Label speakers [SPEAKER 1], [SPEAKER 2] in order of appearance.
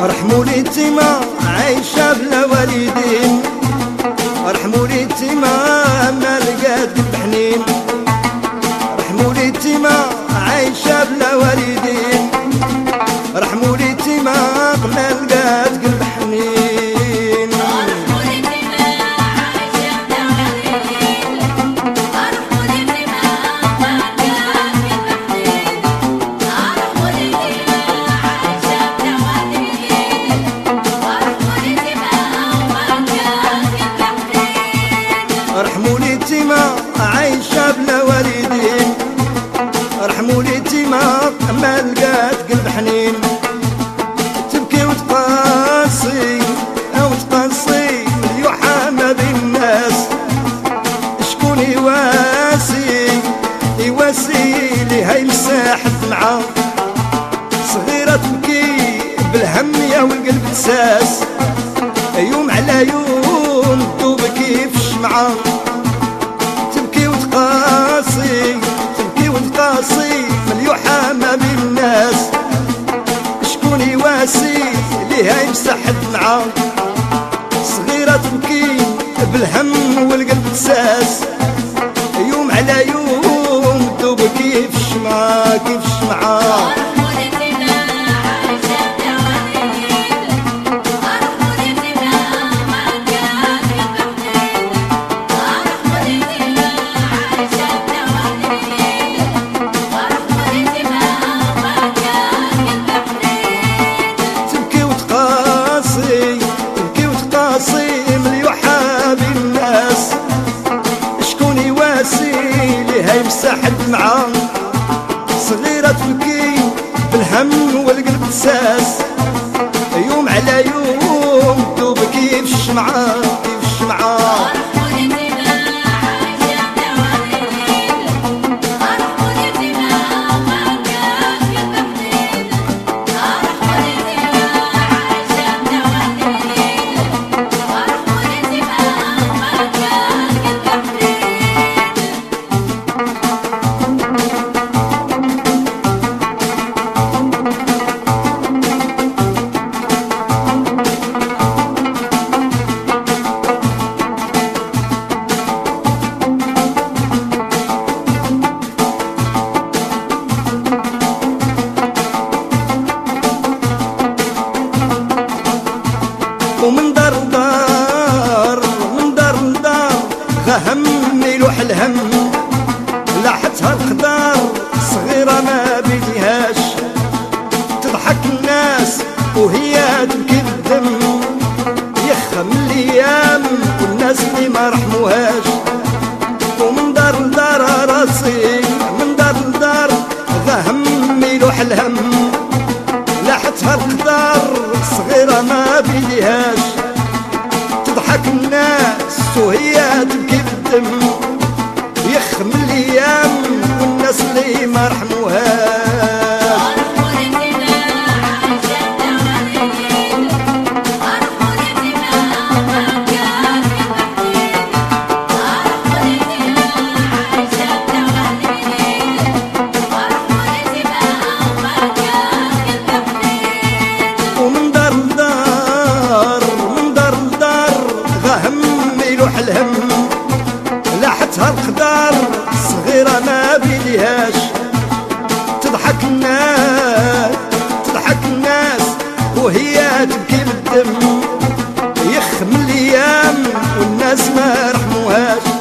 [SPEAKER 1] رحموا لي تيما عايشة بلا والدين، رحموا لي تيما ما لقات قلب حنين، رحموا لي تيما عايشة بلا والدين، رحموا لي تيما ما لقات قلب حنين. رحموا لي تيما عايشة بلا والدين، رحموا لي تيما ما لقات قلب حنين، تبكي وتقاسي أو تقاسي مليوحة ما بين الناس، شكون يواسي ليها يمساح الدمعة، صغيرة تبكي بالهم يا والقلب تساس، يوم على يوم تدوب كيف الشمعة، تبكي وتقاسي مليوحة ما بين الناس، شكون يواسي ليها يمسح الدمعة، صغيرة تبكي بالهم والقلب تساس، يوم على يوم تدوب كيف الشمعة كيف الشمعة. مليوحة بالناس، شكون يواسي ليها يمسح الدمعة، صغيرة تبكي بالهم والقلب تساس، يوم على يوم تدوب كيف الشمعة كيف الشمعة. ومن دار لدار من دار لدار غهم يلوح الهم، لاحتها القدار صغيرة ما بيديهاش، تضحك الناس وهي تبكي بالدم، يخم الايام والناس اللي ما رحموهاش. ومن دار لدار راسي من دار لدار غهم يلوح الهم، لاحتها القدار صغيرة ما بيديهاش، تضحك الناس وهي تبكي بالدم، يخم الايام والناس اللي ما رحموهاش. الهم لاحتها القدار صغيرة ما بيديهاش، تضحك الناس وهي تبكي بالدم، يخم الايام والناس ما رحموهاش.